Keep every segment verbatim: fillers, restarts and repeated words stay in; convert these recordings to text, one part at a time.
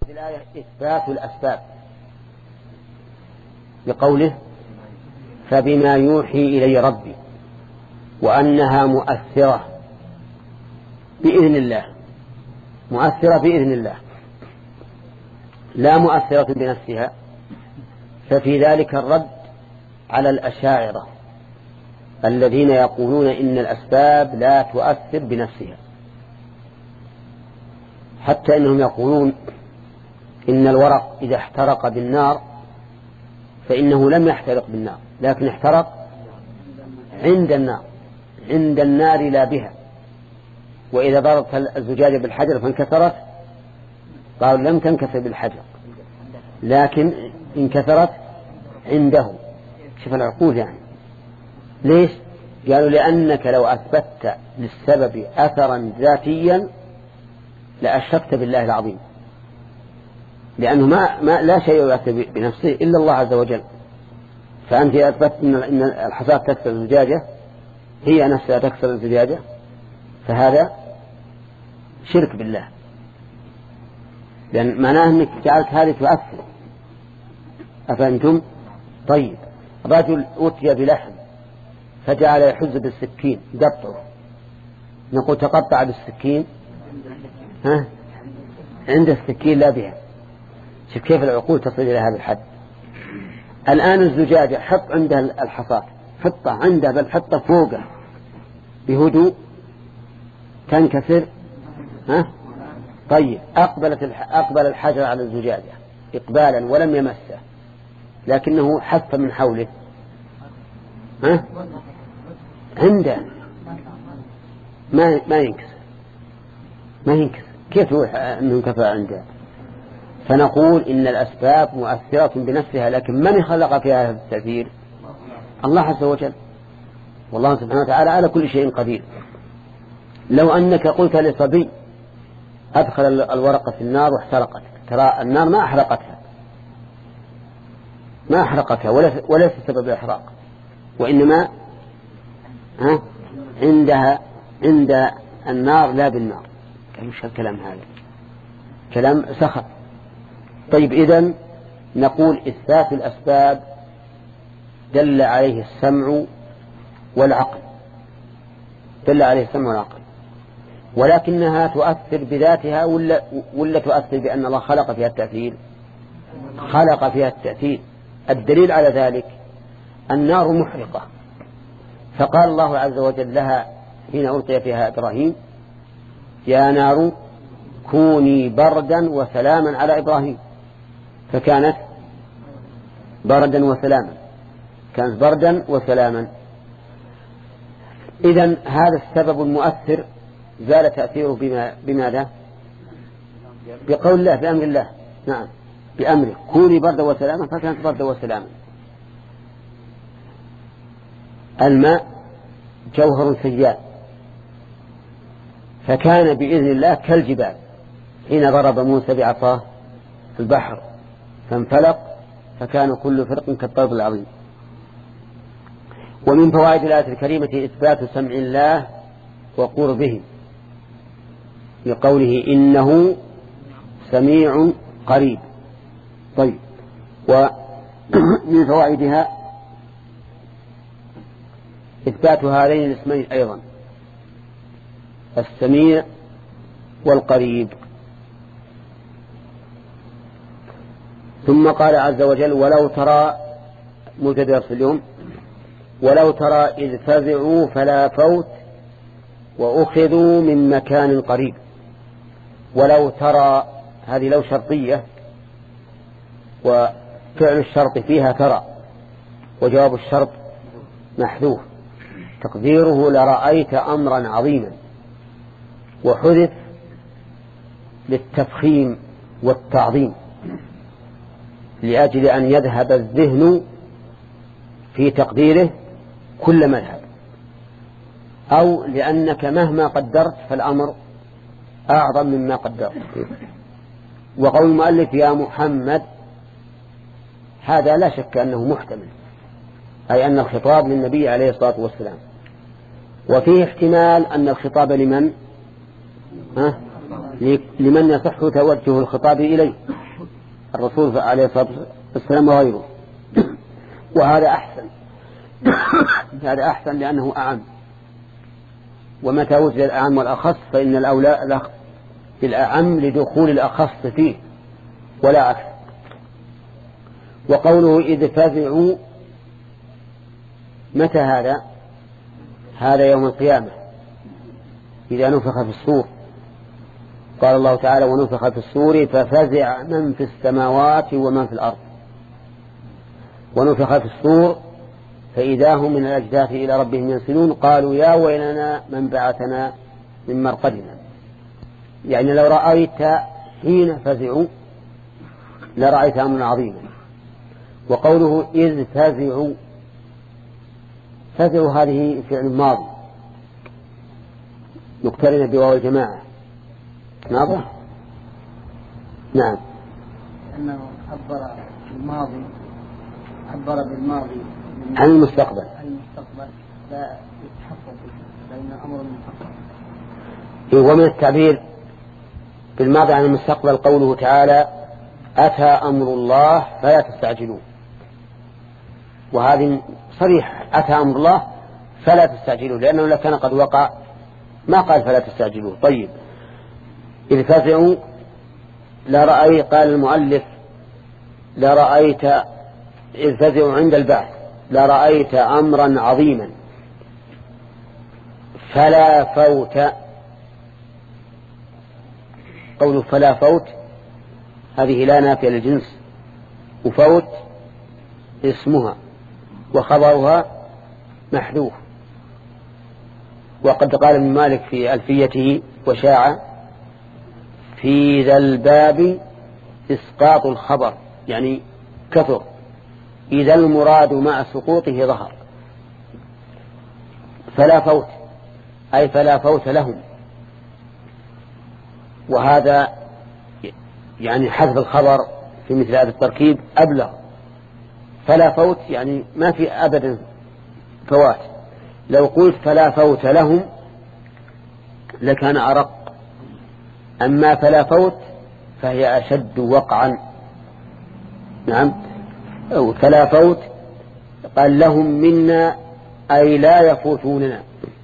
في الآية إثبات الأسباب بقوله فبما يوحي إلي ربي وأنها مؤثرة بإذن الله، مؤثرة بإذن الله لا مؤثرة بنفسها، ففي ذلك الرد على الأشاعرة الذين يقولون إن الأسباب لا تؤثر بنفسها، حتى إنهم يقولون إن الورق إذا احترق بالنار فإنه لم يحترق بالنار لكن احترق عند النار، عند النار لا بها. وإذا ضربت الزجاجة بالحجر فانكسرت قالوا لم تنكسر بالحجر لكن انكسرت عنده. شوف العقول يعني. ليش؟ قالوا لأنك لو أثبتت للسبب أثرا ذاتيا لأشركت بالله العظيم، لأنه ما, ما لا شيء يؤثر بنفسه إلا الله عز وجل. فأنت أثبت إن الحصاة تكسر الزجاجة هي نفسها تكسر الزجاجة، فهذا شرك بالله، لأن معناه أنك جعلت هذه تؤثر. أفهمتم؟ طيب، رجل أتي بلحم فجعل يحز بالسكين قطعه، نقول تقطع بالسكين ها؟ عند السكين لا بها. شوف كيف العقول تصل إلى هذا الحد. الآن الزجاجة حط عندها الحصاة، حطه عندها بل حطه فوقه بهدوء تنكسر ها؟ طيب، أقبلت أقبل الحجر على الزجاجة إقبالا ولم يمسه لكنه حف من حوله ها؟ عنده ما ما ينكسر ما ينكسر كيف هو أنه انكسر عنده؟ فنقول إن الأسباب مؤثرة بنفسها، لكن من خلق فيها هذا التأثير؟ الله عز وجل، والله سبحانه وتعالى على كل شيء قدير. لو أنك قلت لصبي أدخل الورقة في النار واحترقت، ترى النار ما أحرقتها ما أحرقتها وليس سبب الإحراق، وإنما ها عندها عند النار لا بالنار. ايش الكلام هذا؟ كلام سخط. طيب، إذن نقول إثبات الأسباب دل عليه السمع والعقل، دل عليه السمع والعقل، ولكنها تؤثر بذاتها ولا, ولا تؤثر بأن الله خلق فيها التأثير؟ خلق فيها التأثير. الدليل على ذلك النار محرقة، فقال الله عز وجل لها حين ألقي فيها إبراهيم يا نار كوني بردا وسلاما على إبراهيم، فكانت بردا وسلاما، كانت بردا وسلاما. إذن هذا السبب المؤثر زال تأثيره بما بماذا؟ بقول الله، بأمر الله. نعم، بأمره كوني بردا وسلاما، فكانت بردا وسلاما. الماء جوهر سيال، فكان بإذن الله كالجبال حين ضرب موسى بعصاه في البحر فانفلق فكان كل فرق كالطود العظيم. ومن فوائد الآية الكريمة إثبات سمع الله وقربه لقوله إنه سميع قريب. طيب، ومن فوائدها إثبات هذين الاسمين أيضا، السميع والقريب. ثم قال عز وجل ولو ترى مبتدأ في اليوم ولو ترى إذ فزعوا فلا فوت وأخذوا من مكان قريب. ولو ترى هذه لو شرطية، وفعل الشرط فيها ترى، وجواب الشرط محذوف تقديره لرأيت أمرا عظيما، وحذف للتفخيم والتعظيم لأجل أن يذهب الذهن في تقديره كل مذهب، أو لأنك مهما قدرت فالأمر أعظم مما قدرت. وقول المؤلف يا محمد هذا لا شك أنه محتمل، أي أن الخطاب للنبي عليه الصلاة والسلام، وفيه احتمال أن الخطاب لمن ها؟ لمن يصح توجه الخطاب إليه، الرسول عليه الصلاة والسلام وغيره. وهذا أحسن هذا أحسن لأنه أعم، ومتى وجد الأعم والأخص فإن الأولى بالأعم لدخول الأخص فيه ولا عكس. وقوله إذ فزعوا، متى هذا؟ هذا يوم القيامة إذا نفخ في الصور. قال الله تعالى ونفخ في الصور ففزع من في السماوات ومن في الأرض. ونفخ في الصور فإذا هم من الأجداث إلى ربهم ينسلون قالوا يا ويلنا من بعثنا من مرقدنا. يعني لو رأيت حين فزعوا لرأيت أمرا عظيما. وقوله إذ فزعوا، فزعوا هذه فعل ماضي مقترنة بواو الجماعة ناظر. نعم، أنه عبر الماضي عبر بالماضي عن المستقبل عن المستقبل لا يتحقق لأن أمر محقق. ومن التعبير بالماضي عن المستقبل قوله تعالى أتى أمر الله فلا تستعجلون، وهذه صريح أتى أمر الله فلا تستعجلون، لأنه لو كان قد وقع ما قال فلا تستعجلون. طيب، إذ فزعوا لرأي قال المؤلف لرأيت إذ فزعوا عند البعث لرأيت أمرا عظيما فلا فوت. قوله فلا فوت هذه لا نافية للجنس، وفوت اسمها وخبرها محذوف. وقد قال ابن مالك في ألفيته وشاع في ذا الباب إسقاط الخبر، يعني كثر إذا المراد مع سقوطه ظهر. فلا فوت أي فلا فوت لهم، وهذا يعني حذف الخبر في مثل هذا التركيب أبلغ. فلا فوت يعني ما في أبدا فوات. لو قلت فلا فوت لهم لكان أرق، أما فلا فوت فهي أشد وقعا. نعم، أو فلا فوت قال لهم منا أي لا يفوتوننا.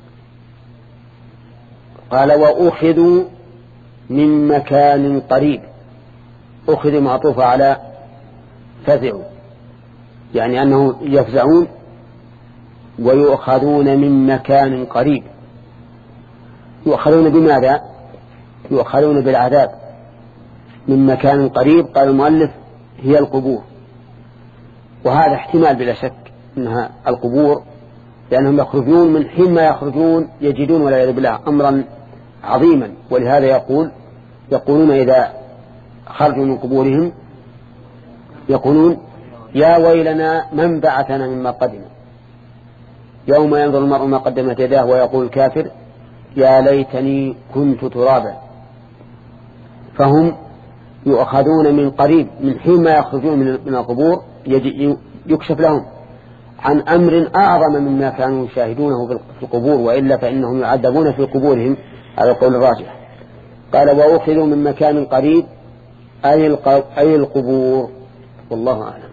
قال وأخذوا من مكان قريب، أخذوا معطوفة على فزعوا، يعني أنه يفزعون ويؤخذون من مكان قريب. يؤخذون بماذا؟ يؤخذون بالعذاب من مكان قريب. قال المؤلف هي القبور، وهذا احتمال بلا شك أنها القبور، لأنهم يخرجون من حين ما يخرجون يجدون والعياذ بالله أمرا عظيما. ولهذا يقول يقولون إذا خرجوا من قبورهم يقولون يا ويلنا من بعثنا من مرقدنا. يوم ينظر المرء ما قدمت يداه ويقول الكافر يا ليتني كنت ترابا. فهم يؤخذون من قريب من حين ما يخرجون من القبور يكشف لهم عن أمر أعظم مما كانوا يشاهدونه في القبور، وإلا فإنهم يعذبون في قبورهم على القول الراجح. قال وأخذوا من مكان قريب أي القبور، والله أعلم.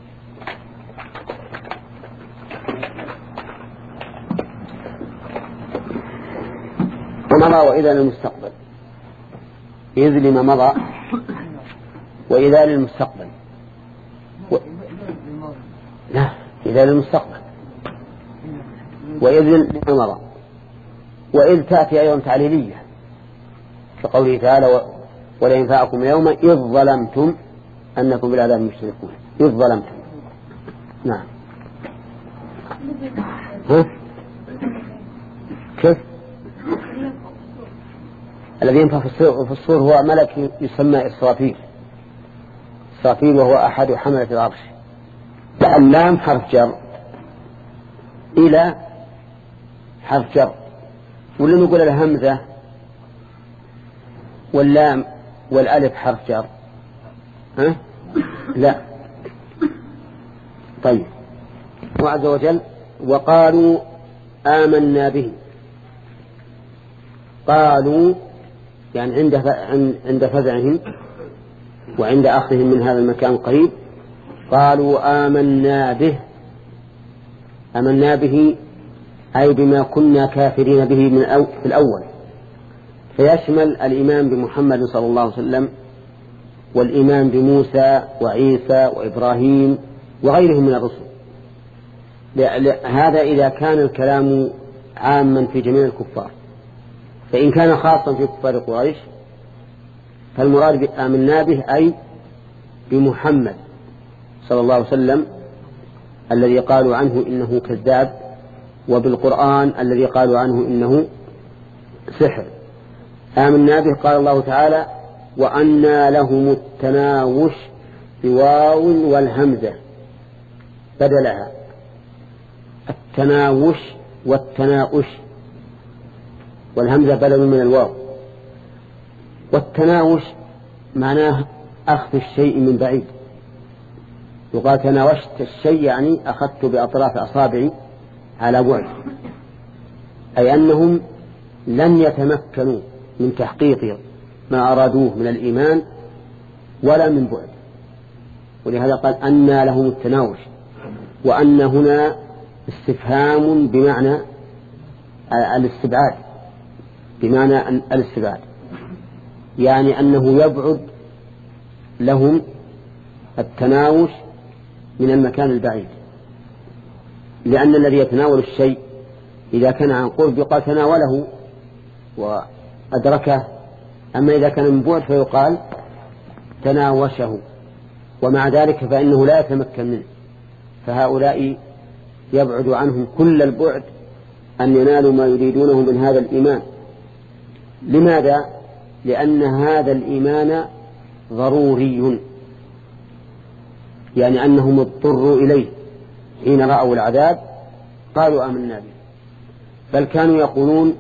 ومضى وإذا للمستقبل، إذ لما مضى وإذا للمستقبل و... لا إذا للمستقبل وإذ لما مضى. وإذ تأتي أيضا تعليلية كقوله تعالى ولا ينفعكم اليوم إذ ظلمتم أنكم بالعذاب مشركون. إذ ظلمتم. نعم. ها؟ كيف؟ الذي ينفع في الصور هو ملك يسمى إسرافيل. إسرافيل وهو أحد حملة العرش. اللام حرف جر، إلى حرف جر، ولا نقول الهمزة واللام والألف حرف جر؟ ها؟ لا. طيب، وعز وجل وقالوا آمنا به. قالوا يعني عند عند فزعهم وعند أخذهم من هذا المكان قريب قالوا آمنا به. آمنا به أي بما كنا كافرين به من في الأول، فيشمل الإيمان بمحمد صلى الله عليه وسلم والإيمان بموسى وعيسى وإبراهيم وغيرهم من الرسل. هذا إذا كان الكلام عاما في جميع الكفار، فإن كان خاصا في كفار قريش فالمراد آمنا به أي بمحمد صلى الله عليه وسلم الذي قالوا عنه إنه كذاب، وبالقرآن الذي قالوا عنه إنه سحر. آمنا به قال الله تعالى وأنى لهم التناوش بواو والهمزة بدلها، التناوش والتناؤش، والهمزة بدل من الواو. والتناوش معناه أخذ الشيء من بعيد، يقال تناوشت الشيء يعني أخذت بأطراف أصابعي على بعد، أي أنهم لن يتمكنوا من تحقيق ما أرادوه من الإيمان ولا من بعد. ولهذا قال أنى لهم التناوش، وأن هنا استفهام بمعنى الاستبعاد، بمعنى الاستبعاد يعني أنه يبعد لهم التناوش من المكان البعيد، لأن الذي يتناول الشيء إذا كان عن قرب يقال تناوله وأدركه، أما إذا كان من بعد فيقال تناوشه، ومع ذلك فإنه لا يتمكن منه. فهؤلاء يبعد عنهم كل البعد أن ينالوا ما يريدونه من هذا الإيمان. لماذا؟ لأن هذا الإيمان ضروري، يعني أنهم اضطروا إليه حين رأوا العذاب قالوا آمنا به، بل كانوا يقولون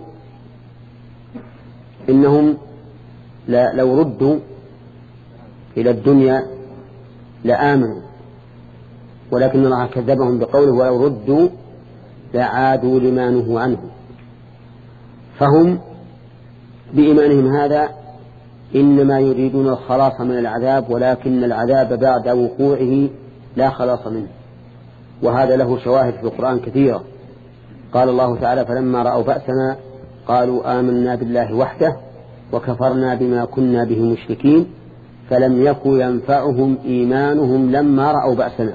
إنهم لو ردوا إلى الدنيا لآمنوا، ولكن الله كذبهم بقوله ولو ردوا لعادوا لما نهوا عنه. فهم بإيمانهم هذا إنما يريدون الخلاص من العذاب، ولكن العذاب بعد وقوعه لا خلاص منه، وهذا له شواهد في القرآن كثيرة. قال الله تعالى فلما رأوا بأسنا قالوا آمنا بالله وحده وكفرنا بما كنا به مشركين فلم يكن ينفعهم إيمانهم لما رأوا بأسنا.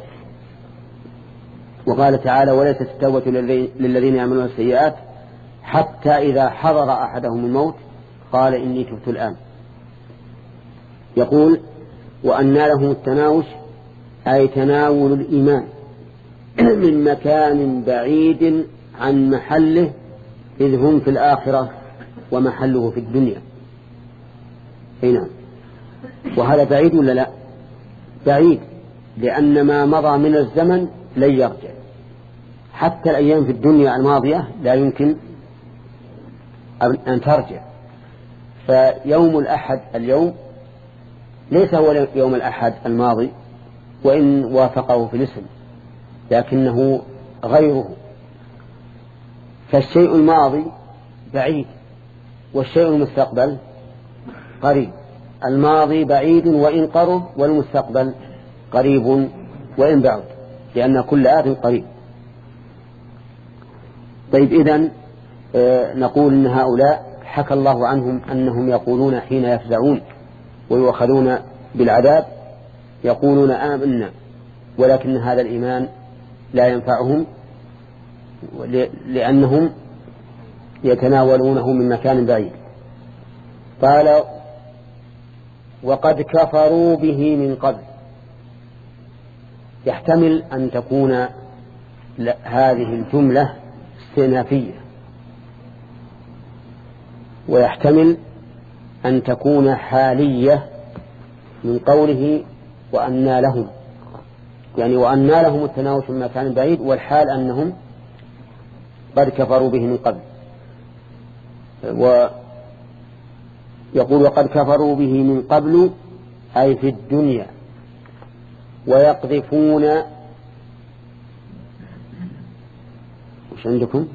وقال تعالى وليست التوبة للذين يعملون السيئات حتى إذا حضر أحدهم الموت قال إني تبت الآن. يقول وأنى لهم التناوش أي تناول الإيمان من مكان بعيد عن محله، إذ هم في الآخرة ومحله في الدنيا. هنا وهذا بعيد ولا لا؟ بعيد، لأن ما مضى من الزمن لن يرجع، حتى الأيام في الدنيا الماضية لا يمكن أن ترجع. فيوم الأحد اليوم ليس هو يوم الأحد الماضي وإن وافقه في الاسم، لكنه غيره. فالشيء الماضي بعيد والشيء المستقبل قريب، الماضي بعيد وإن قرب، والمستقبل قريب وإن بعد، لأن كل آت قريب. طيب إذن نقول إن هؤلاء حكى الله عنهم أنهم يقولون حين يفزعون ويؤخذون بالعذاب يقولون آمنا، ولكن هذا الإيمان لا ينفعهم لأنهم يتناولونه من مكان بعيد. قال وقد كفروا به من قبل. يحتمل أن تكون هذه الجملة استئنافية، ويحتمل أن تكون حالية من قوله وأنى لهم، يعني وأنى لهم التناوش من مكان بعيد، والحال أنهم قد كفروا به من قبل. ويقول وقد كفروا به من قبل أي في الدنيا، ويقذفون وش عندكم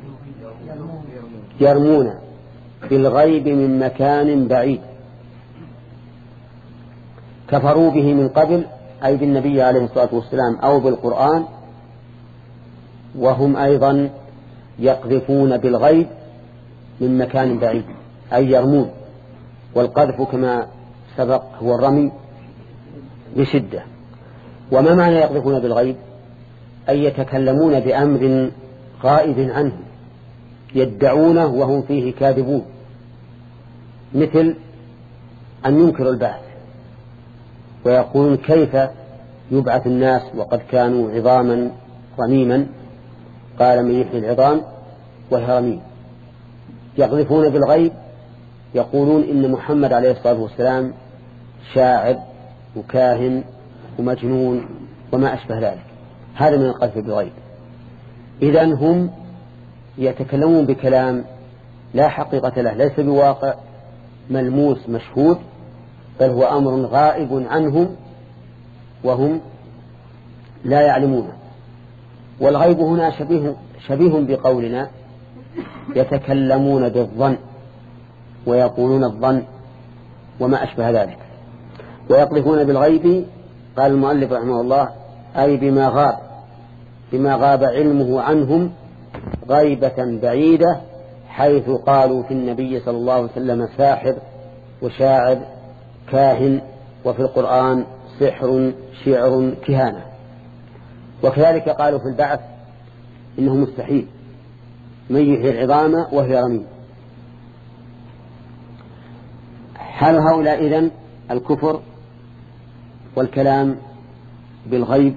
يرمون بالغيب من مكان بعيد. كفروا به من قبل أي بالنبي عليه الصلاة والسلام أو بالقرآن، وهم أيضا يقذفون بالغيب من مكان بعيد أي يرمون، والقذف كما سبق هو الرمي بشدة. وما معنى يقذفون بالغيب؟ أي يتكلمون بأمر غائب عنه يدعونه وهم فيه كاذبون، مثل أن ينكروا البعث ويقولون كيف يبعث الناس وقد كانوا عظاما رميما، قال من يحيي العظام وهي رميم. يقذفون بالغيب، يقولون إن محمد عليه الصلاة والسلام شاعر وكاهن ومجنون وما أشبه ذلك، هذا من القذف بالغيب. إذن هم يتكلمون بكلام لا حقيقة له، ليس بواقع ملموس مشهود، بل هو أمر غائب عنهم وهم لا يعلمونه. والغيب هنا شبيه, شبيه بقولنا يتكلمون بالظن ويقولون الظن وما أشبه ذلك. ويقذفون بالغيب قال المؤلف رحمه الله أي بما غاب بما غاب علمه عنهم غيبة بعيدة، حيث قالوا في النبي صلى الله عليه وسلم ساحر وشاعر كاهن، وفي القرآن سحر شعر كهانة. وكذلك قالوا في البعث إنه مستحيل، من يحيي العظام وهي رميم. حال هؤلاء إذن الكفر والكلام بالغيب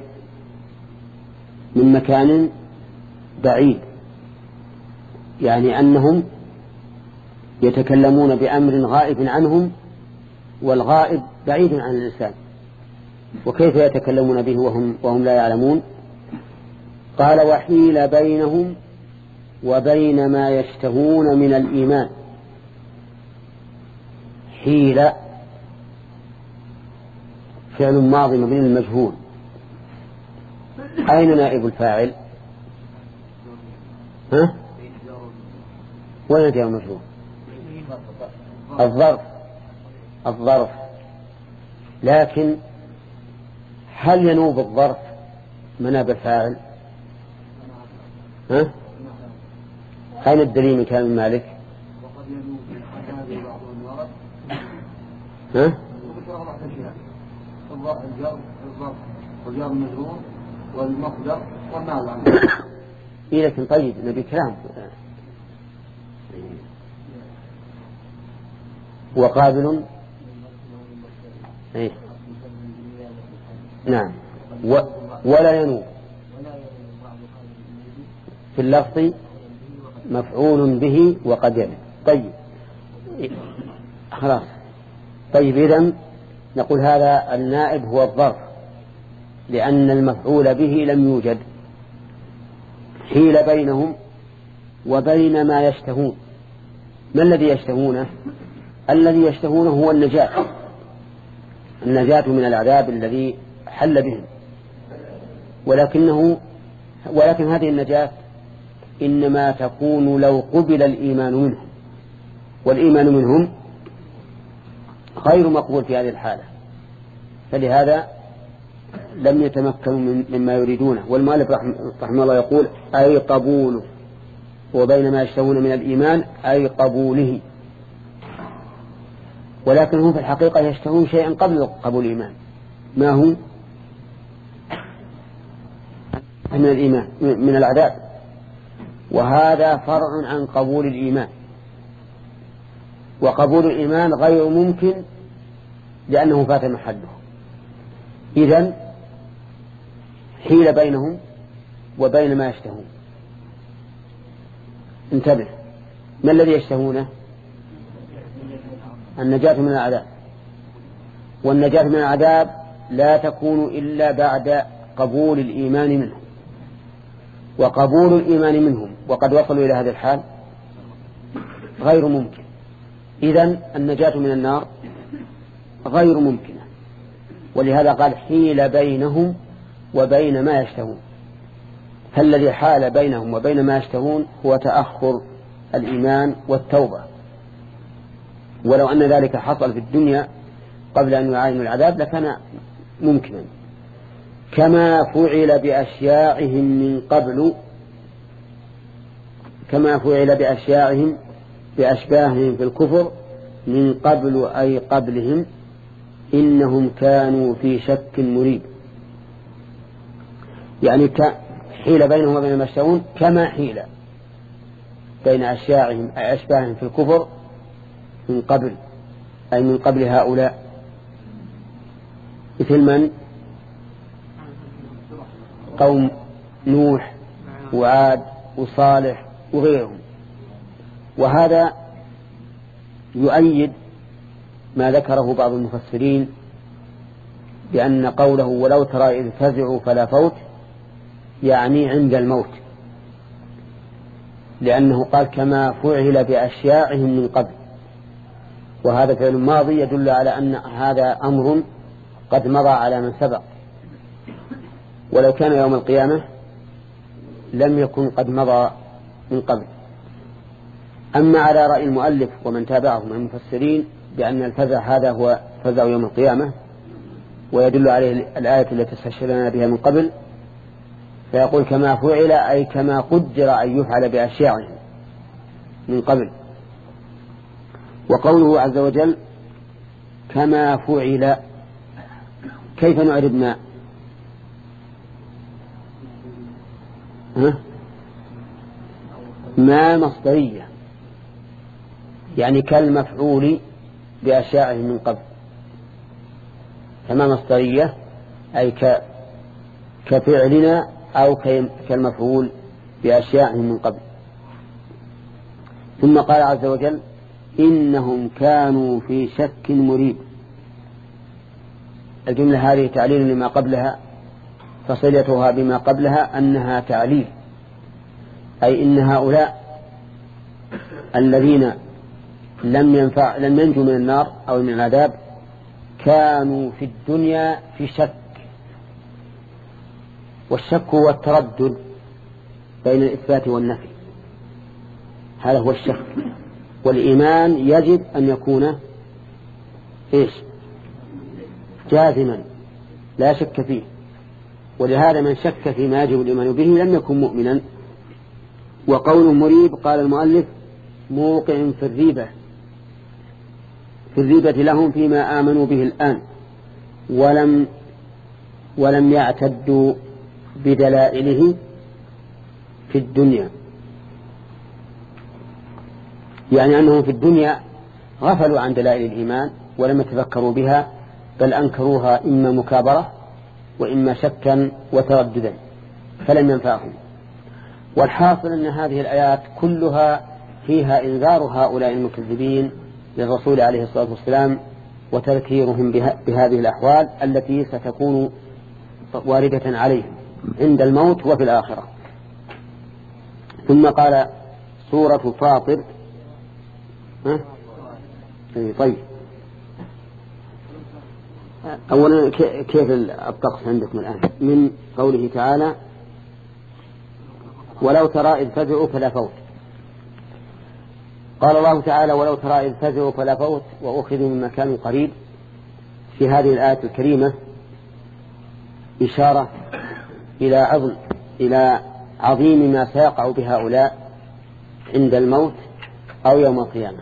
من مكان بعيد، يعني أنهم يتكلمون بأمر غائب عنهم، والغائب بعيد عن الإنسان، وكيف يتكلمون به وهم, وهم لا يعلمون؟ قال وحيل بينهم وبين ما يشتهون من الإيمان. حيل فعل ماضي مبني للمجهول، أين نائب الفاعل؟ ها؟ وين جاء المجهول؟ الظرف الظرف لكن هل ينوب الظرف مناب الفاعل؟ ها؟ أين الدليل من كلام مالك؟ ها؟ والجار المجرور والمصدر والنائب عنه. إيه لكن طيب نبي كلام. وقابل إيه؟ نعم. و... ولا ينوب في اللفظ مفعول به وقد ينوب. طيب خلاص. طيب إذن نقول هذا النائب هو الظرف لأن المفعول به لم يوجد. حيل بينهم وبين ما يشتهون. ما الذي يشتهونه؟ الذي يشتهونه هو النجاة، النجاة من العذاب الذي حل بهم، ولكنه ولكن هذه النجاة إنما تكون لو قبل الإيمان منهم، والإيمان منهم غير مقبول في هذه الحالة، فلهذا لم يتمكنوا مما يريدونه. والمؤلف رحمه الله يقول أي قبوله، وبين ما يشتهون من الإيمان أي قبوله، ولكن هم في الحقيقة يشتهون شيئا قبل قبول الإيمان. ما هو؟ من الإيمان من العذاب، وهذا فرع عن قبول الإيمان، وقبول الإيمان غير ممكن لأنه فات محله. إذن حيل بينهم وبين ما يشتهون. انتبه، ما الذي يشتهونه؟ النجاة من العذاب، والنجاة من العذاب لا تكون إلا بعد قبول الإيمان منهم، وقبول الإيمان منهم وقد وصلوا إلى هذا الحال غير ممكن. إذن النجاة من النار غير ممكنة، ولهذا قال حيل بينهم وبين ما يشتهون. فالذي حال بينهم وبين ما يشتهون هو تأخر الإيمان والتوبة، ولو أن ذلك حصل في الدنيا قبل أن يعاينوا العذاب لكان ممكنا. كما فعل بأشياعهم من قبل كما فعل بأشياعهم بأشباههم في الكفر من قبل أي قبلهم إنهم كانوا في شك مريب. يعني حيل بينهم وبين ما يشتهون كما حيل بين أشياعهم أي أشباههم في الكفر من قبل أي من قبل هؤلاء، مثل من؟ قوم نوح وعاد وصالح وغيرهم. وهذا يؤيد ما ذكره بعض المفسرين بأن قوله ولو ترى إذ فزعوا فلا فوت يعني عند الموت، لأنه قال كما فعل بأشياعهم من قبل، وهذا فعل ماضي يدل على أن هذا أمر قد مضى على من سبق، ولو كان يوم القيامة لم يكن قد مضى من قبل. أما على رأي المؤلف ومن تابعه من المفسرين بأن الفزع هذا هو فزع يوم القيامة ويدل عليه الآية التي استشهدنا بها من قبل، فيقول كما فعل أي كما قدر أن يفعل بأشياعهم من قبل. وقوله عز وجل كما فعل كيف نعرب ما ها؟ ما مصدرية يعني كالمفعول بأشياعهم من قبل، كما مصدرية أي ك... كفعلنا أو كالمفعول بأشياعهم من قبل. ثم قال عز وجل إنهم كانوا في شك مريب. الجملة هذه تعليل لما قبلها، فصلتها بما قبلها أنها تعليل، أي إن هؤلاء الذين لم ينفع لم ينجوا من النار أو من العذاب كانوا في الدنيا في شك، والشك هو التردد بين الإثبات والنفي، هذا هو الشك. والإيمان يجب أن يكون إيش؟ جازما لا شك فيه، ولهذا من شك فيما يجب الإيمان به لم يكن مؤمنا. وقول مريب قال المؤلف موقع في الريبة، في الريبة لهم فيما آمنوا به الآن ولم ولم يعتدوا بدلائله في الدنيا، يعني أنهم في الدنيا غفلوا عن دلائل الإيمان ولم يتفكروا بها، بل أنكروها إما مكابرة وإما شكا وترددا فلم ينفعهم. والحاصل أن هذه الآيات كلها فيها إنذار هؤلاء المكذبين للرسول عليه الصلاة والسلام وتذكيرهم بهذه الأحوال التي ستكون واردة عليهم عند الموت وفي الآخرة. ثم قال سورة فاطر. ها؟ طيب أولا كيف الطقس عندكم الآن من قوله تعالى ولو ترى إذ فزعوا فلا فوت؟ قال الله تعالى ولو ترى إذ فزعوا فلا فوت وأخذوا من مكان قريب. في هذه الآية الكريمة إشارة إلى عظم إلى عظيم ما سيقع بهؤلاء عند الموت أو يوم القيامة،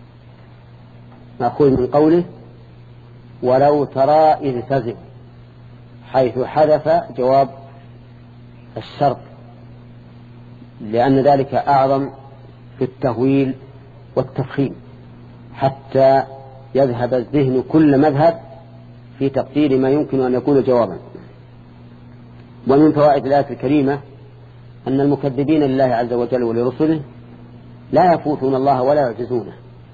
مأخوذ من قوله ولو ترى إذ فزعوا، حيث حذف جواب الشرط، لأن ذلك أعظم في التهويل والتفخيم حتى يذهب الذهن كل مذهب في تقدير ما يمكن أن يكون جوابا. ومن فوائد الآية الكريمة أن المكذبين لله عز وجل ولرسله لا يفوتون الله ولا يعجزونه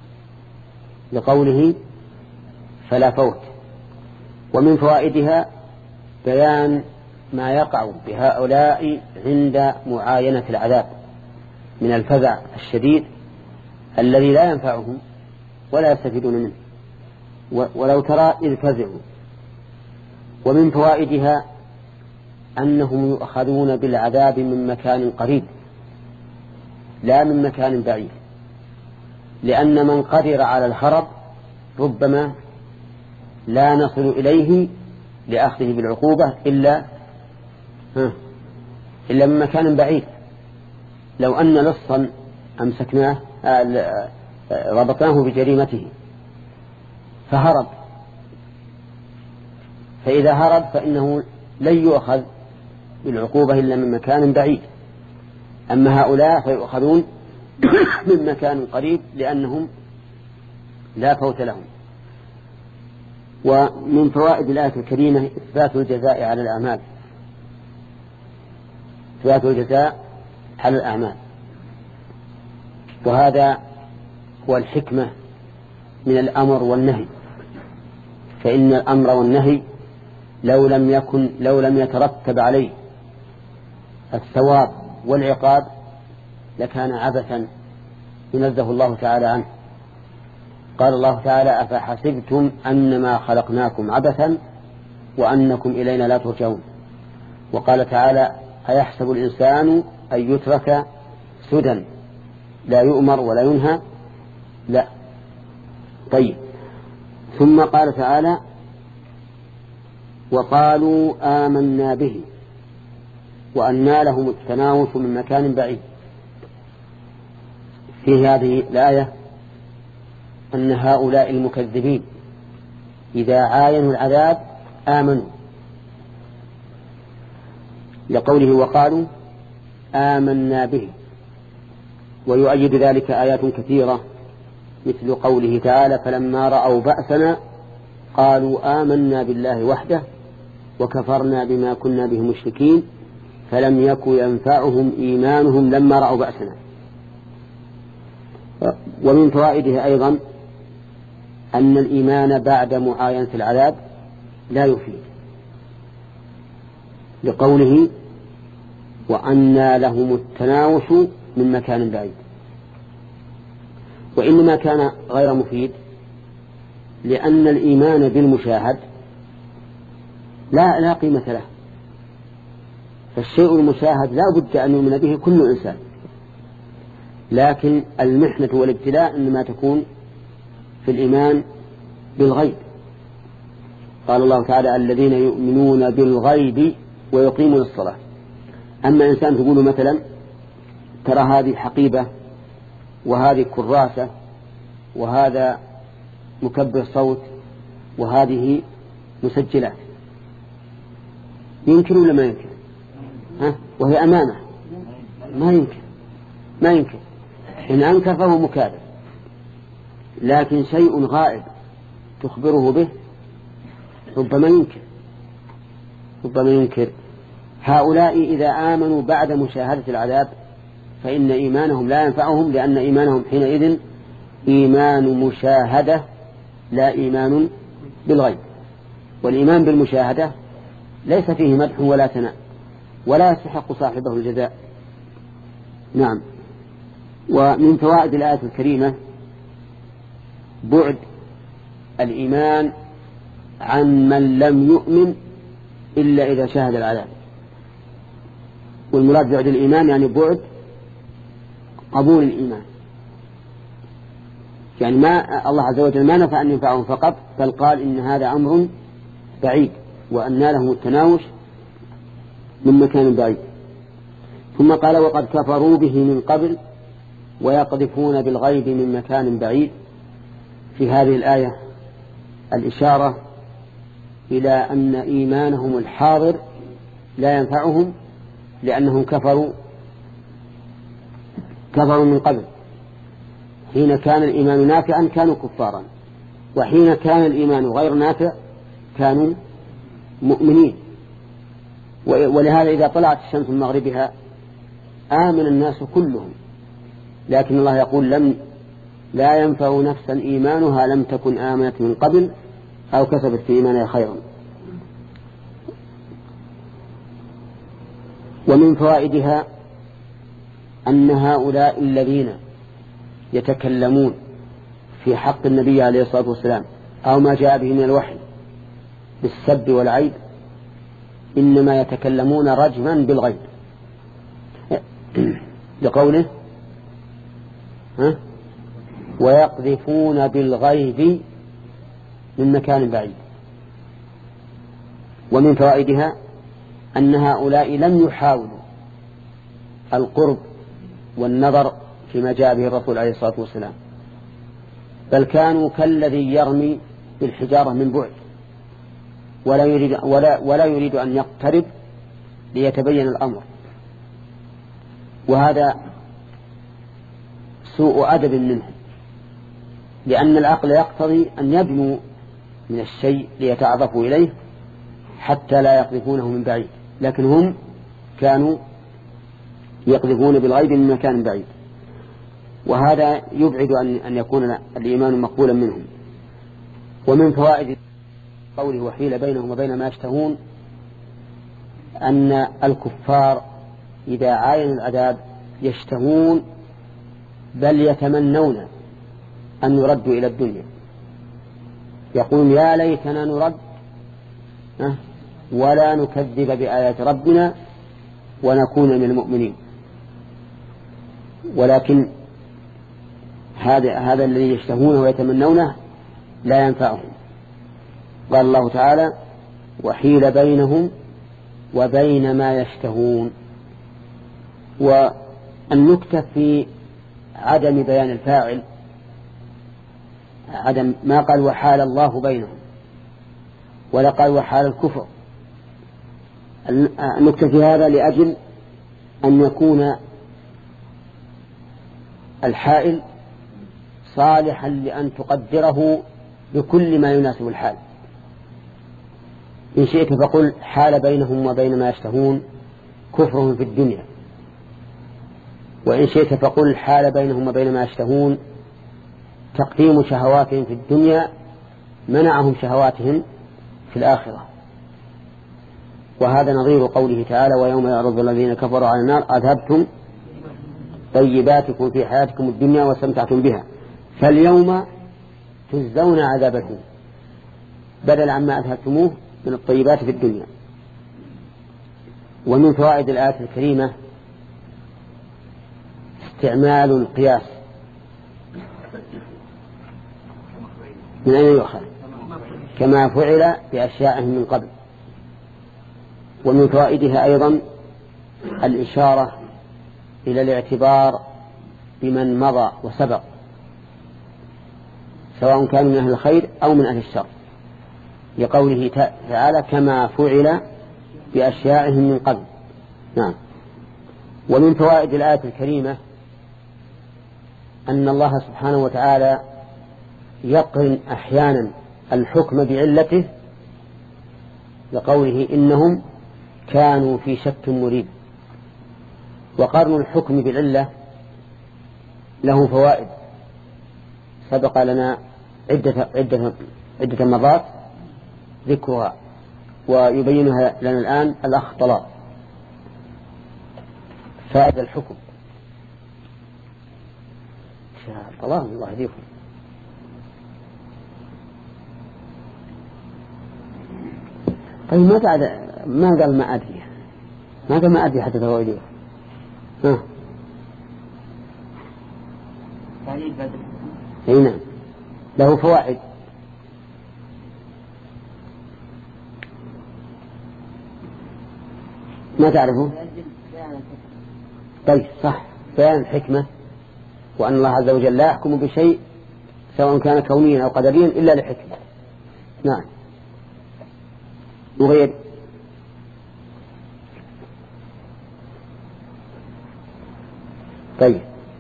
لقوله فلا فوت. ومن فوائدها بيان ما يقع بهؤلاء عند معاينة العذاب من الفزع الشديد الذي لا ينفعهم ولا يستفيدون منه، ولو ترى إذ فزعوا. ومن فوائدها أنهم يؤخذون بالعذاب من مكان قريب لا من مكان بعيد، لأن من قدر على الهرب ربما لا نصل إليه لأخذه بالعقوبة إلا إلا من مكان بعيد. لو أن لصا أمسكناه ربطناه بجريمته فهرب، فإذا هرب فإنه لن يؤخذ بالعقوبة إلا من مكان بعيد. أما هؤلاء فيؤخذون من مكان قريب لأنهم لا فوت لهم. ومن فوائد الآية الكريمة إثبات الجزاء على الأعمال، إثبات الجزاء على الأعمال، وهذا هو الحكمة من الأمر والنهي. فإن الأمر والنهي لو لم يكن لو لم يترتب عليه الثواب والعقاب لكان عبثا ينزه الله تعالى عنه. قال الله تعالى: أفحسبتم أنما خلقناكم عبثا وأنكم إلينا لا ترجعون. وقال تعالى: أيحسب الإنسان أن يترك سدى لا يؤمر ولا ينهى؟ لا. طيب، ثم قال تعالى: وقالوا آمنا به وأنى لهم التناوش من مكان بعيد. في هذه الآية أن هؤلاء المكذبين إذا عاينوا العذاب آمنوا، لقوله وقالوا آمنا به. ويؤيد ذلك آيات كثيرة مثل قوله تعالى: فلما رأوا بأسنا قالوا آمنا بالله وحده وكفرنا بما كنا به مشركين فلم يك ينفعهم إيمانهم لما رأوا بأسنا. ومن فوائده أيضا أن الإيمان بعد معاينة العذاب لا يفيد، لقوله وأنى لهم التناوش من مكان بعيد. وإنما كان غير مفيد لأن الإيمان بالمشاهد لا لا قيمة له. فالشيء المشاهد لا بد أن يؤمن به كل إنسان، لكن المحنة والابتلاء إنما تكون في الإيمان بالغيب. قال الله تعالى: الذين يؤمنون بالغيب ويقيمون الصلاة. أما إنسان تقول مثلا ترى هذه حقيبة وهذه كراسة وهذا مكبر صوت وهذه مسجلات، يمكن ولا ما يمكن؟ ها؟ وهي أمامه ما يمكن ما يمكن إن أنكر فهو مكابر. لكن شيء غائب تخبره به ربما ينكر ربما ينكر. هؤلاء إذا آمنوا بعد مشاهدة العذاب فإن إيمانهم لا ينفعهم، لأن إيمانهم حينئذ إيمان مشاهدة لا إيمان بالغيب. والإيمان بالمشاهدة ليس فيه مدح ولا ثناء ولا يستحق صاحبه الجزاء. نعم. ومن فوائد الآية الكريمة بعد الإيمان عن من لم يؤمن إلا إذا شاهد العذاب. والمراد بعد الإيمان يعني بعد قبول الإيمان، يعني ما الله عز وجل ما نفع أن ينفعهم فقط، بل قال إن هذا أمر بعيد وأنى لهم التناوش من مكان بعيد. ثم قال: وقد كفروا به من قبل ويقذفون بالغيب من مكان بعيد. في هذه الآية الإشارة إلى أن إيمانهم الحاضر لا ينفعهم لأنهم كفروا كفروا من قبل. حين كان الإيمان نافعا كانوا كفارا، وحين كان الإيمان غير نافع كانوا مؤمنين. ولهذا إذا طلعت الشمس من مغربها آمن الناس كلهم، لكن الله يقول لم لا ينفع نفسا إيمانها لم تكن آمنت من قبل أو كسبت في إيمانها خيرا. ومن فوائدها أن هؤلاء الذين يتكلمون في حق النبي عليه الصلاة والسلام أو ما جاء به من الوحي بالسب والعيب إنما يتكلمون رجما بالغيب، لقوله ها ويقذفون بالغيب من مكان بعيد. ومن فوائدها أن هؤلاء لم يحاولوا القرب والنظر فيما جاء به الرسول عليه الصلاة والسلام، بل كانوا كالذي يرمي بالحجارة من بعد ولا يريد, ولا ولا يريد أن يقترب ليتبين الأمر. وهذا سوء أدب منهم، لأن العقل يقتضي أن يدنوا من الشيء ليتعرفوا إليه حتى لا يقذفونه من بعيد، لكن هم كانوا يقذفون بالغيب من مكان بعيد، وهذا يبعد أن يكون الإيمان مقبولا منهم. ومن فوائد قوله وحيل بينهم وبين ما يشتهون أن الكفار إذا عاينوا العذاب يشتهون بل يتمنون أن يردوا إلى الدنيا، يقولون يا ليتنا نرد ولا نكذب بآيات ربنا ونكون من المؤمنين. ولكن هذا هذا الذي يشتهونه ويتمنونه لا ينفعهم. قال الله تعالى وحيل بينهم وبين ما يشتهون. والنكتة في عدم بيان الفاعل عدم ما قال وحال الله بينهم ولا قال وحال الكفر. النكتة في هذا لأجل أن يكون الحائل صالحا لأن تقدره بكل ما يناسب الحال. إن شئت فقل حال بينهم وبين ما يشتهون كفرهم في الدنيا، وإن شئت فقل حال بينهم وبين ما يشتهون تقديم شهواتهم في الدنيا منعهم شهواتهم في الآخرة. وهذا نظير قوله تعالى ويوم يعرض الذين كفروا على النار أذهبتم طيباتكم في حياتكم الدنيا واستمتعتم بها فاليوم تجزون عذاب الهون، بدل عما أذهبتموه من الطيبات في الدنيا. ومن فوائد الآية الكريمة استعمال القياس. من أين يؤخذ؟ كما فعل بأشياء من قبل. ومن فوائدها أيضا الإشارة إلى الاعتبار بمن مضى وسبق سواء كانوا من أهل الخير أو من أهل الشر، لقوله تعالى كما فعل بأشيائهم من قبل. نعم. ومن فوائد الآية الكريمة أن الله سبحانه وتعالى يقرن أحيانا الحكم بعلته، لقوله إنهم كانوا في شك مريب. وقرن الحكم بالعلة له فوائد سبق لنا عدة, عدة, عدة مرات ذكرها ويبينها لنا الآن الأخ طلال. فائدة الحكم طلال الله يهديكم. طيب ما قاعد ما قال ما أدري ما قال ما أدري حتى فوائده. ها هنا له فوائد. ما تعرفه؟ طيب صح، بيان الحكمة، وأن الله عز وجل لا يحكم بشيء سواء كان كونيا أو قدريا إلا لحكمة. نعم. وغير طيب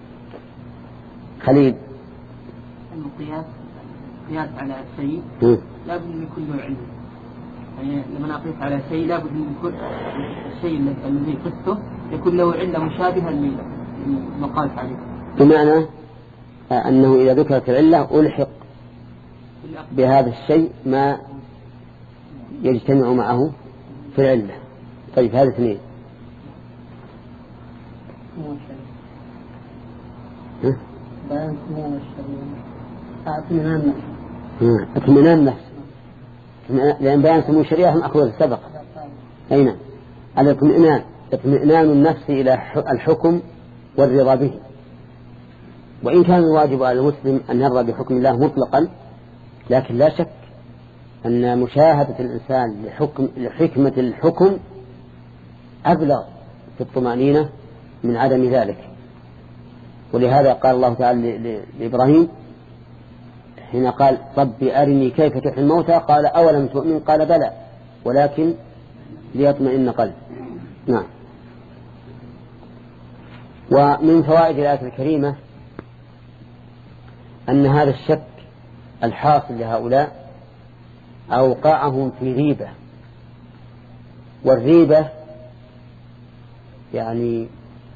خليل القياس قياس على شيء لا بد من يكون له علم، يعني لما نقيس على شيء لا بد من يكون الشيء الذي قسته يكون له علة مشابهة للمقاس عليه، بمعنى أنه إذا ذكرت العلة ألحق بهذا الشيء ما يجتمع معه في العلة. طيب هذا اثنين. بيان سمو الشريعة اطمئنان نفس اطمئنان نفس لأن بيان سمو الشريعة هم أخذ السبق. أين على اطمئنان اطمئنان النفس إلى الحكم والرضا به. وإن كان الواجب على المسلم أن يرضى بحكم الله مطلقا، لكن لا شك أن مشاهدة الإنسان لحكم لحكمة الحكم أبلغ في الطمأنينة من عدم ذلك. ولهذا قال الله تعالى لإبراهيم حين قال رب أرني كيف تحيي الموتى قال أولم تؤمن قال بلى ولكن ليطمئن قلبي. نعم. ومن فوائد الآية الكريمة أن هذا الشك الحاصل لهؤلاء أوقعهم في ريبة، والريبة يعني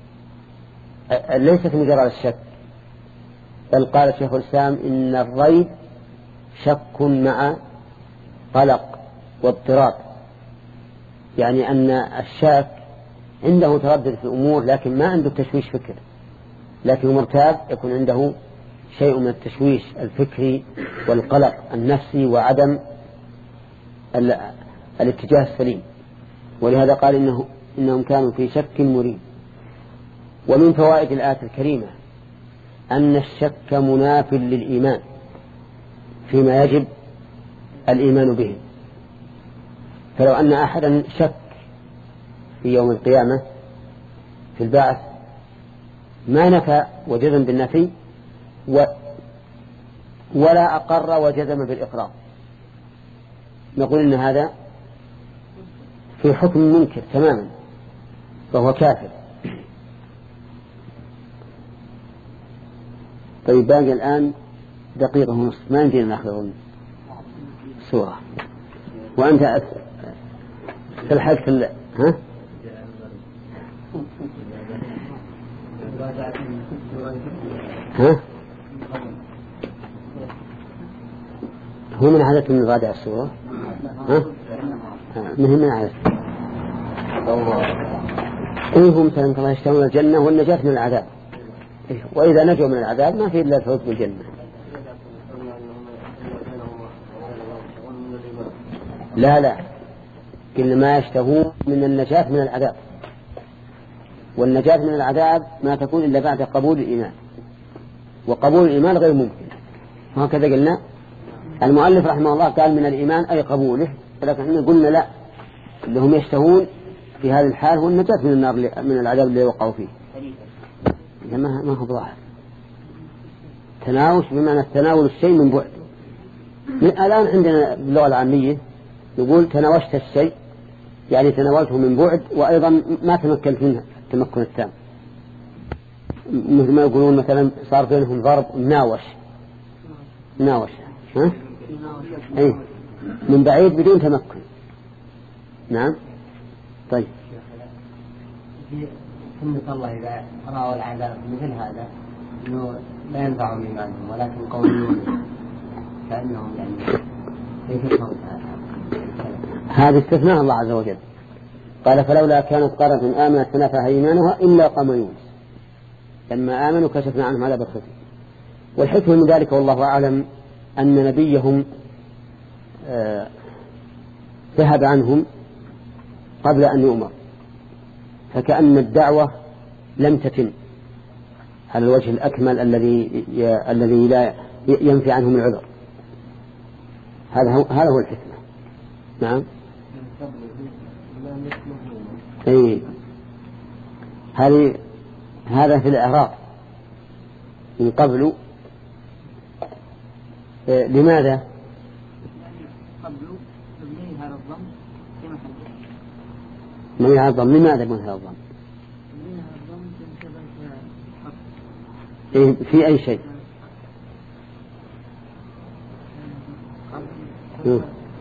ليست مجرد الشك، بل قال شيخ الإسلام إن الريب شك مع قلق واضطراب، يعني أن الشاك عنده تردد في الأمور لكن ما عنده تشويش فكر، لكن مرتاب يكون عنده شيء من التشويش الفكري والقلق النفسي وعدم الاتجاه السليم. ولهذا قال إنه إنهم كانوا في شك مريب. ومن فوائد الآية الكريمة أن الشك مناف للإيمان فيما يجب الإيمان به. فلو أن أحدا شك في يوم القيامة في البعث ما نفى وجزم بالنفي ولا أقر وجزم بالإقرار، نقول إن هذا في حكم منكر تماما فهو كافر. طيب باقي الآن دقيقة ونصف ما يمكن نأخذ السورة وأنت تلحق ال... ها؟ ها؟ هو من عادة من رادع السورة؟ ها؟ مهم من عادة إنهم سنتظر يشتهون الجنة والنجاة من العذاب، وإذا نجوا من العذاب ما في إلا الفوز بالجنة. لا لا كل ما يشتهون من النجاة من العذاب، والنجاة من العذاب ما تكون إلا بعد قبول الإيمان، وقبول الإيمان غير ممكن. وهكذا قلنا المؤلف رحمه الله قال من الإيمان أي قبوله، ولكن احنا قلنا لا، اللي هم يشتهون في هذه الحال هو النجاة من النار من العذاب اللي وقعوا فيه. ما ما هو ظاهر تناوش بمعنى تناول الشيء من بعد. من الآن عندنا باللغة العامية نقول تناوشت الشيء يعني تناولته من بعد وأيضا ما تمكنت منه التمكن التام، مثل ما يقولون مثلا صار بينهم ضرب ناوش ناوش ها؟ أي من بعيد بدون تمكن. نعم. طيب سنة الله إذا رأوا العذاب مثل هذا إنه لا ينفعهم إيمانهم ولكن قولون كأنهم يعني يفهمون هذا استثناء الله عز وجل. قال فلولا كانت قرية آمنت فنفعها إيمانها إلا قوم يونس لما آمنوا كشفنا عنهم عذاب الخزي. والحكمة من ذلك والله أعلم أن نبيهم آه ذهب عنهم قبل أن يؤمر، فكأن الدعوة لم تتم على الوجه الأكمل الذي الذي لا ينفي عنهم العذر. هذا هو هذا هو الحكمة. نعم. أي هذه هذا في الإعراب من قبل. إيه لماذا؟ من هذا الضم لماذا من هذا الضم؟ إيه في أي شيء؟ إيه؟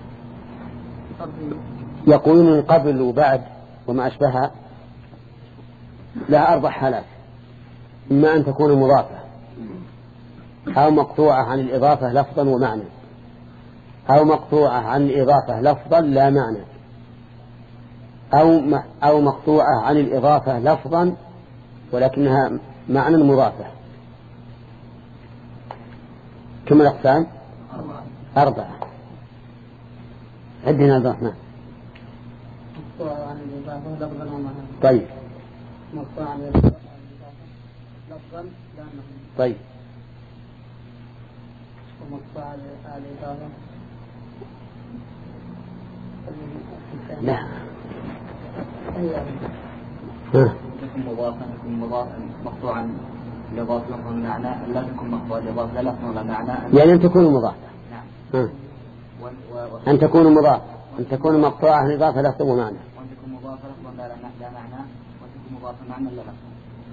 يقول من قبل وبعد وما أشبهها لها أربع حالات: إما أن تكون مضافة أو مقطوعة عن الإضافة لفظا ومعنى، أو مقطوعة عن الإضافة لفظا لا معنى، أو أو مقطوعة عن الإضافة لفظا ولكنها معنى مضافة. كم الأقسام؟ أربعة. عندنا عبد الرحمن. طيب. طيب. لا. تكون مضافا تكون مضافا مقطوعا لإضافة لفظ المعنى لا تكون مقطوعا لإضافة لا لفظ المعنى يعني أن تكون مضافة. نعم. و... و... أن تكون مضافة أن تكون مقطوعة لإضافة لفظ ومعنى. وأن تكون مضافة لفظ لا لا معنى وأن تكون مضافة معنى لا لفظ.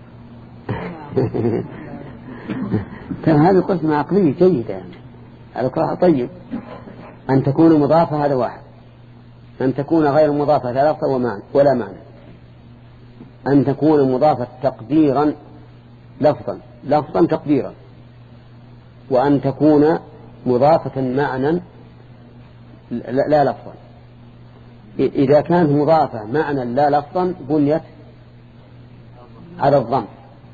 كان هذه قسمة عقلية جيدة على كلها طيب. أن تكون مضافة هذا واحد. أن تكون غير مضافة لا لفظ ومعنى ولا معنى. أن تكون مضافة تقديرا لفظا لفظا تقديرا. وأن تكون مضافة معنى لا لفظا. إذا كانت مضافة معنى لا لفظا بنيت على الضم،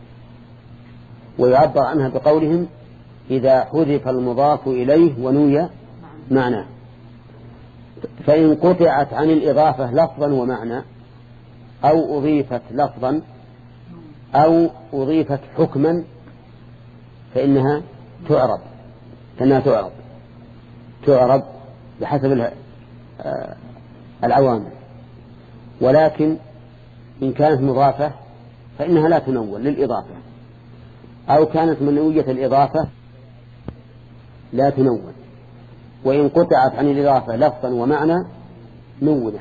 ويعبر عنها بقولهم إذا حذف المضاف إليه ونوي معناه. فإن قطعت عن الإضافة لفظا ومعنى أو أضيفت لفظا أو أضيفت حكما فإنها تعرب فإنها تعرب تعرب بحسب العوامل. ولكن إن كانت مضافة فإنها لا تنون للإضافة، أو كانت منوية الإضافة لا تنون. وإن قطعت عن الإضافة لفظا ومعنى نونت.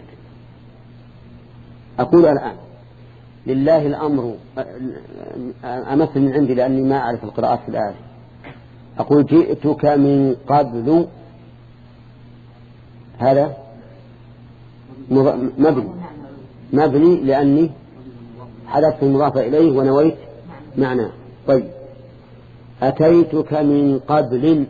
أقول الآن لله الأمر، أمثل من عندي لأني ما أعرف القراءات في الآية. أقول جئتك من قبل، هذا مبني مبني لأني حذفت المضاف إليه ونويت معناه. طيب أتيتك من قبل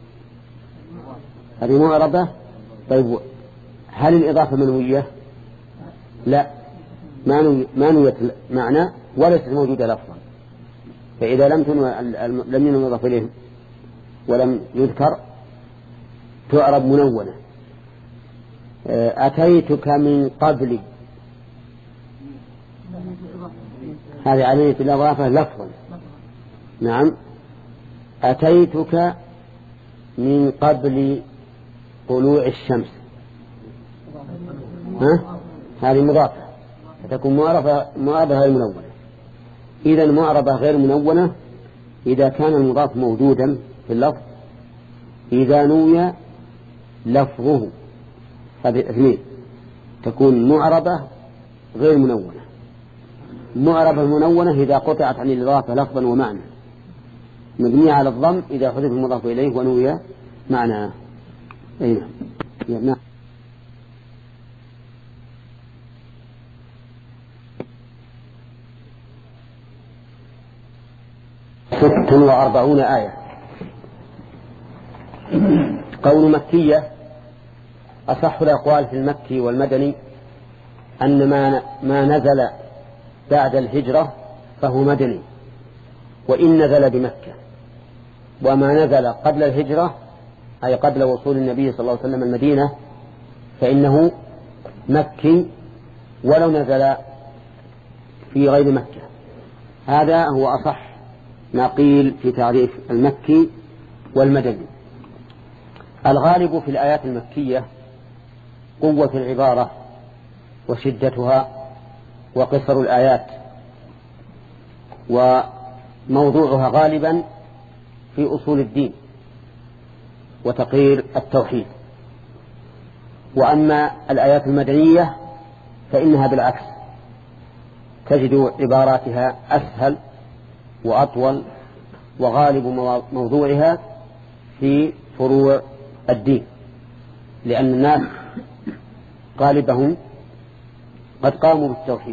هذه معربة. طيب هل الإضافة منوية؟ لا، ما نويت معنى وليست موجودة لفظا. فإذا لم تنوى لم ينوى المضاف إليه ولم يذكر تعرب منونة. أتيتك من قبل هذه علامة الإضافة لفظا. نعم. أتيتك من قبل طلوع الشمس، ها؟ هذه مضافة فتكون معربة معربة غير منونة. إذا معربة غير منونة إذا كان المضاف موجودا في اللفظ، إذا نوي لفظه، هذه اثنين تكون معربة غير منونة. معربة منونة إذا قطعت عن الإضافة لفظا ومعنى، مبنية على الضم إذا حذف المضاف إليه ونوي معناه. أي نعم. ست وأربعون آية. قول مكية أصح الأقوال في المكي والمدني أن ما ما نزل بعد الهجرة فهو مدني، وإن نزل بمكة. وما نزل قبل الهجرة أي قبل وصول النبي صلى الله عليه وسلم المدينة فإنه مكي ولو نزل في غير مكة. هذا هو أصح ما قيل في تعريف المكي والمدني. الغالب في الآيات المكية قوة العبارة وشدتها وقصر الآيات، وموضوعها غالبا في أصول الدين وتقرير التوحيد. وأما الآيات المدنية فإنها بالعكس، تجد عباراتها أسهل وأطول، وغالب موضوعها في فروع الدين، لأن الناس غالبهم قد قاموا بالتوحيد.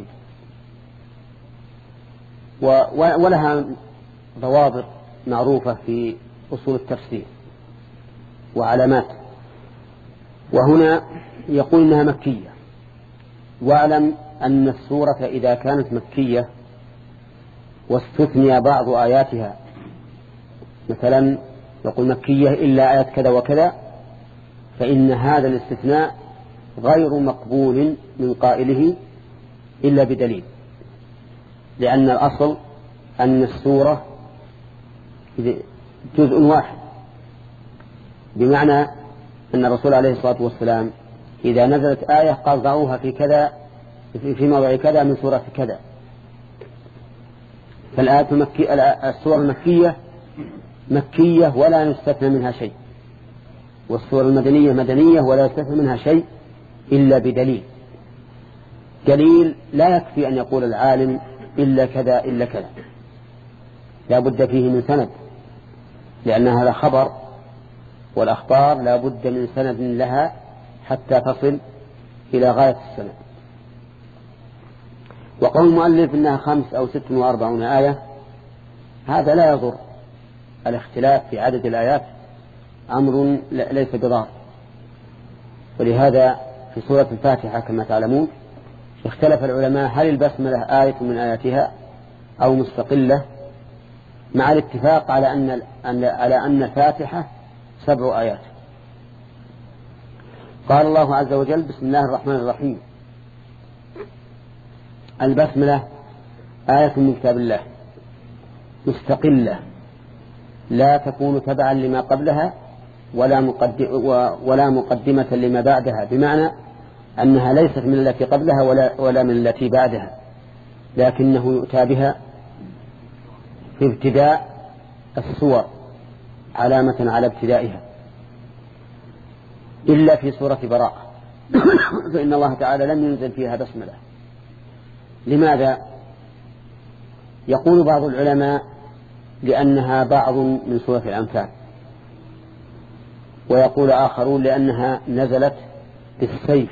ولها ضوابط معروفة في أصول التفسير وعلامات. وهنا يقول إنها مكية. واعلم أن السورة إذا كانت مكية واستثني بعض آياتها، مثلا يقول مكية إلا آيات كذا وكذا، فإن هذا الاستثناء غير مقبول من قائله إلا بدليل، لأن الأصل أن السورة جزء واحد، بمعنى أن الرسول عليه الصلاة والسلام إذا نزلت آية قال ضعوها في كذا في موضع كذا من سورة كذا. فالآيات المكية السور المكية مكية ولا يستثنى منها شيء، والسور المدنية مدنية ولا يستثنى منها شيء إلا بدليل. دليل لا يكفي أن يقول العالم إلا كذا إلا كذا، لا بد فيه من سند، لأن هذا خبر، والأخبار لا بد من سند لها حتى تصل إلى غاية السند. وقول المؤلف إنها خمس أو ست وأربعون آية هذا لا يضر، الاختلاف في عدد الآيات أمر ليس بضار. ولهذا في سورة الفاتحة كما تعلمون اختلف العلماء هل البسملة آية من آياتها أو مستقلة، مع الاتفاق على أن على أن الفاتحة سبع آيات. قال الله عز وجل: بسم الله الرحمن الرحيم. البسملة آية من كتاب الله مستقلة، لا تكون تبعا لما قبلها ولا ولا مقدمة لما بعدها، بمعنى أنها ليست من التي قبلها ولا ولا من التي بعدها، لكنه يؤتى بها في ابتداء السور علامة على ابتدائها، إلا في سورة براءة فإن الله تعالى لم ينزل فيها بسملة. لماذا؟ يقول بعض العلماء لأنها بعض من سورة الأنفال، ويقول آخرون لأنها نزلت بالسيف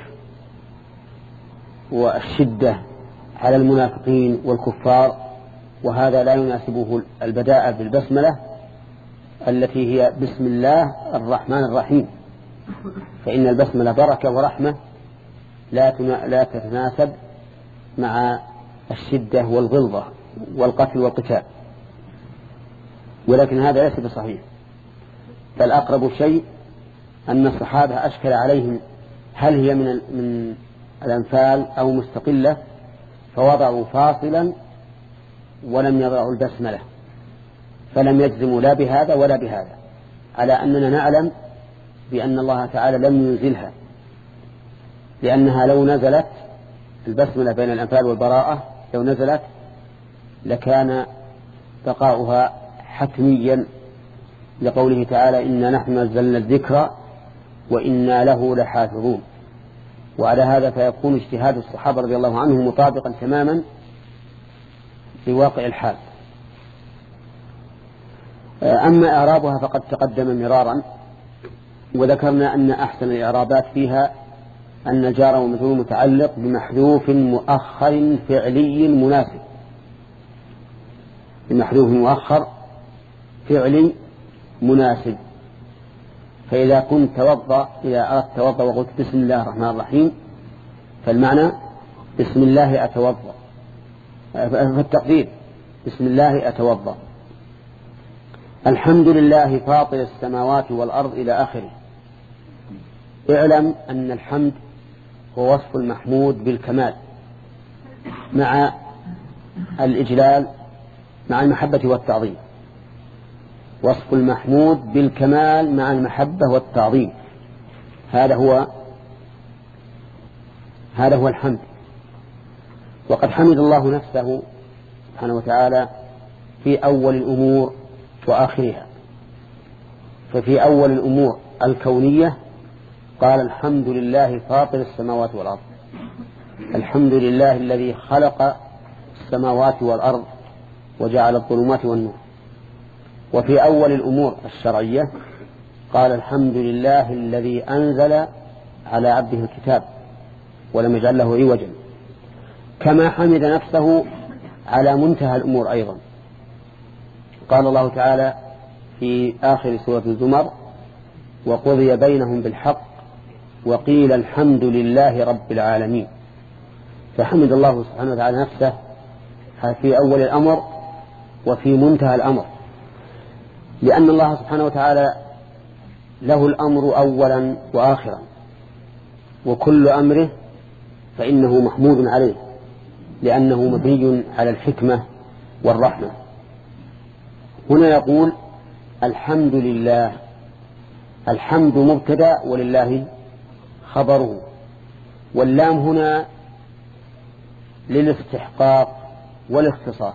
والشدة على المنافقين والكفار، وهذا لا يناسبه البداءة بالبسملة التي هي بسم الله الرحمن الرحيم، فإن البسملة بركة ورحمة لا تتناسب مع الشدة والغلظة والقتل والقتال، ولكن هذا ليس بصحيح. فالأقرب شيء أن الصحابة أشكل عليهم هل هي من من الأنفال أو مستقلة، فوضعوا فاصلا ولم يضعوا البسملة، فلم يجزموا لا بهذا ولا بهذا، على أننا نعلم بأن الله تعالى لم ينزلها، لأنها لو نزلت البسملة بين الأنفال والبراءة لو نزلت لكان بقاؤها حتميا، لقوله تعالى: إنا نحن نزلنا الذكر وإنا له لحافظون. وعلى هذا فيكون اجتهاد الصحابة رضي الله عنهم مطابقا تماما لواقع الحال. أما إعرابها فقد تقدم مرارا، وذكرنا أن أحسن الإعرابات فيها أن الجار والمجرور متعلق بمحذوف مؤخر فعلي مناسب، بمحذوف مؤخر فعلي مناسب. فإذا كنت توضأ إذا أردت توضأ وقلت بسم الله الرحمن الرحيم فالمعنى بسم الله أتوضأ، فالتقدير بسم الله أتوضأ. الحمد لله فاطر السماوات والأرض إلى آخره. اعلم أن الحمد هو وصف المحمود بالكمال مع الإجلال مع المحبة والتعظيم، وصف المحمود بالكمال مع المحبة والتعظيم، هذا هو هذا هو الحمد. وقد حمد الله نفسه سبحانه وتعالى في أول الأمور وآخرها. ففي أول الأمور الكونية قال: الحمد لله فاطر السماوات والأرض، الحمد لله الذي خلق السماوات والأرض وجعل الظلمات والنور. وفي أول الأمور الشرعية قال: الحمد لله الذي أنزل على عبده الكتاب ولم يجعل له عوجا. كما حمد نفسه على منتهى الأمور أيضا. قال الله تعالى في آخر سورة الزمر: وقضي بينهم بالحق وقيل الحمد لله رب العالمين. فحمد الله سبحانه وتعالى نفسه في أول الأمر وفي منتهى الأمر، لأن الله سبحانه وتعالى له الأمر أولا وآخرا، وكل أمره فإنه محمود عليه، لأنه مبني على الحكمة والرحمة. هنا يقول: الحمد لله. الحمد مبتدأ ولله خبره، واللام هنا للاستحقاق والاختصاص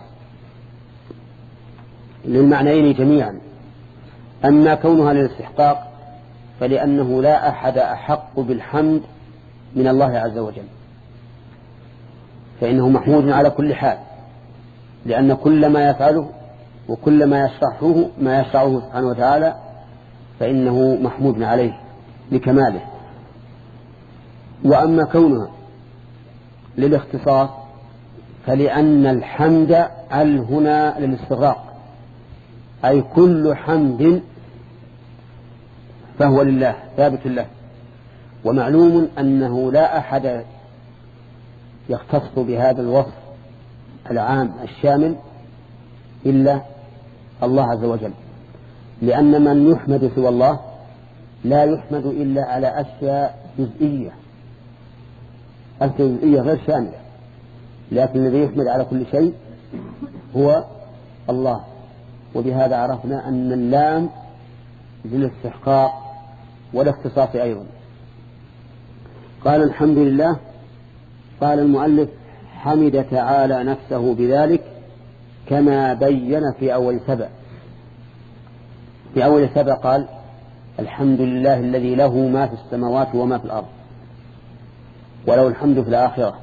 للمعنيين جميعا. أما كونها للاستحقاق فلأنه لا أحد أحق بالحمد من الله عز وجل، فإنه محمود على كل حال، لأن كل ما يفعله وكل ما يشرعه ما يشرعه سبحانه وتعالى فإنه محمود عليه لكماله. وأما كونها للاختصاص فلأن الحمد عل هنا للاستغراق، أي كل حمد فهو لله ثابت له، ومعلوم أنه لا أحد يختص بهذا الوصف العام الشامل إلا الله عز وجل، لأن من يحمد سوى الله لا يحمد إلا على أشياء جزئية، أشياء جزئية غير شاملة، لكن الذي يحمد على كل شيء هو الله. وبهذا عرفنا أن اللام للاستحقاق والاختصاص أيضا. قال الحمد لله. قال المؤلف حمد تعالى نفسه بذلك كما بين في أول سبع. في أول سبع قال الحمد لله الذي له ما في السماوات وما في الأرض وله الحمد في الآخرة،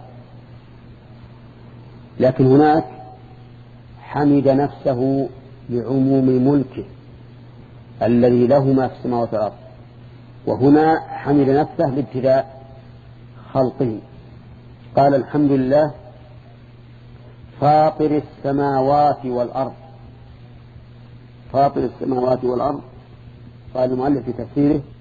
لكن هناك حمد نفسه لعموم ملكه الذي له ما في السماوات والأرض، وهنا حمد نفسه لابتداء خلقه. قال الحمد لله فاطر السماوات والأرض. فاطر السماوات والأرض قال المؤلف في تفسيره